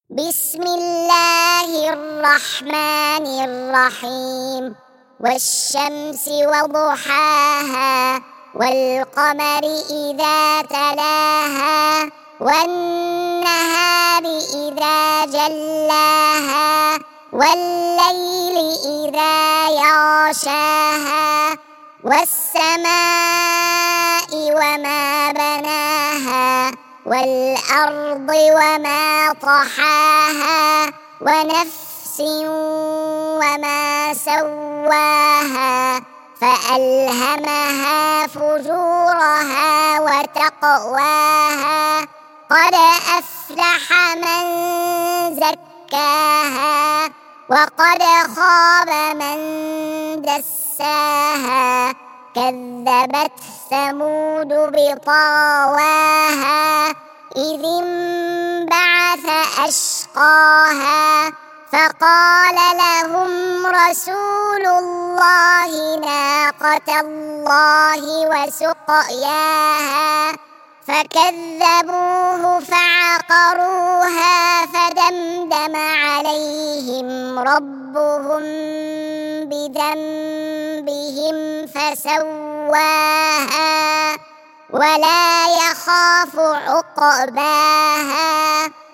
بسم الله الرحمن الرحيم. والشمس وضحاها والقمر إذا تلاها والنهار إذا جلاها والليل إذا يغشاها والسماء وما بناها والأرض وما طحاها ونفس وما سواها فألهمها فجورها وتقواها قد أفلح من زكاها وقد خاب من دساها كذبت ثمود بطغواها إذ انبعث أشقاها فقال لهم رسول الله ناقة الله وسقياها فكذبوه فعقروها فدمدم عليهم ربهم بذنبهم فسواها ولا يخاف عقباها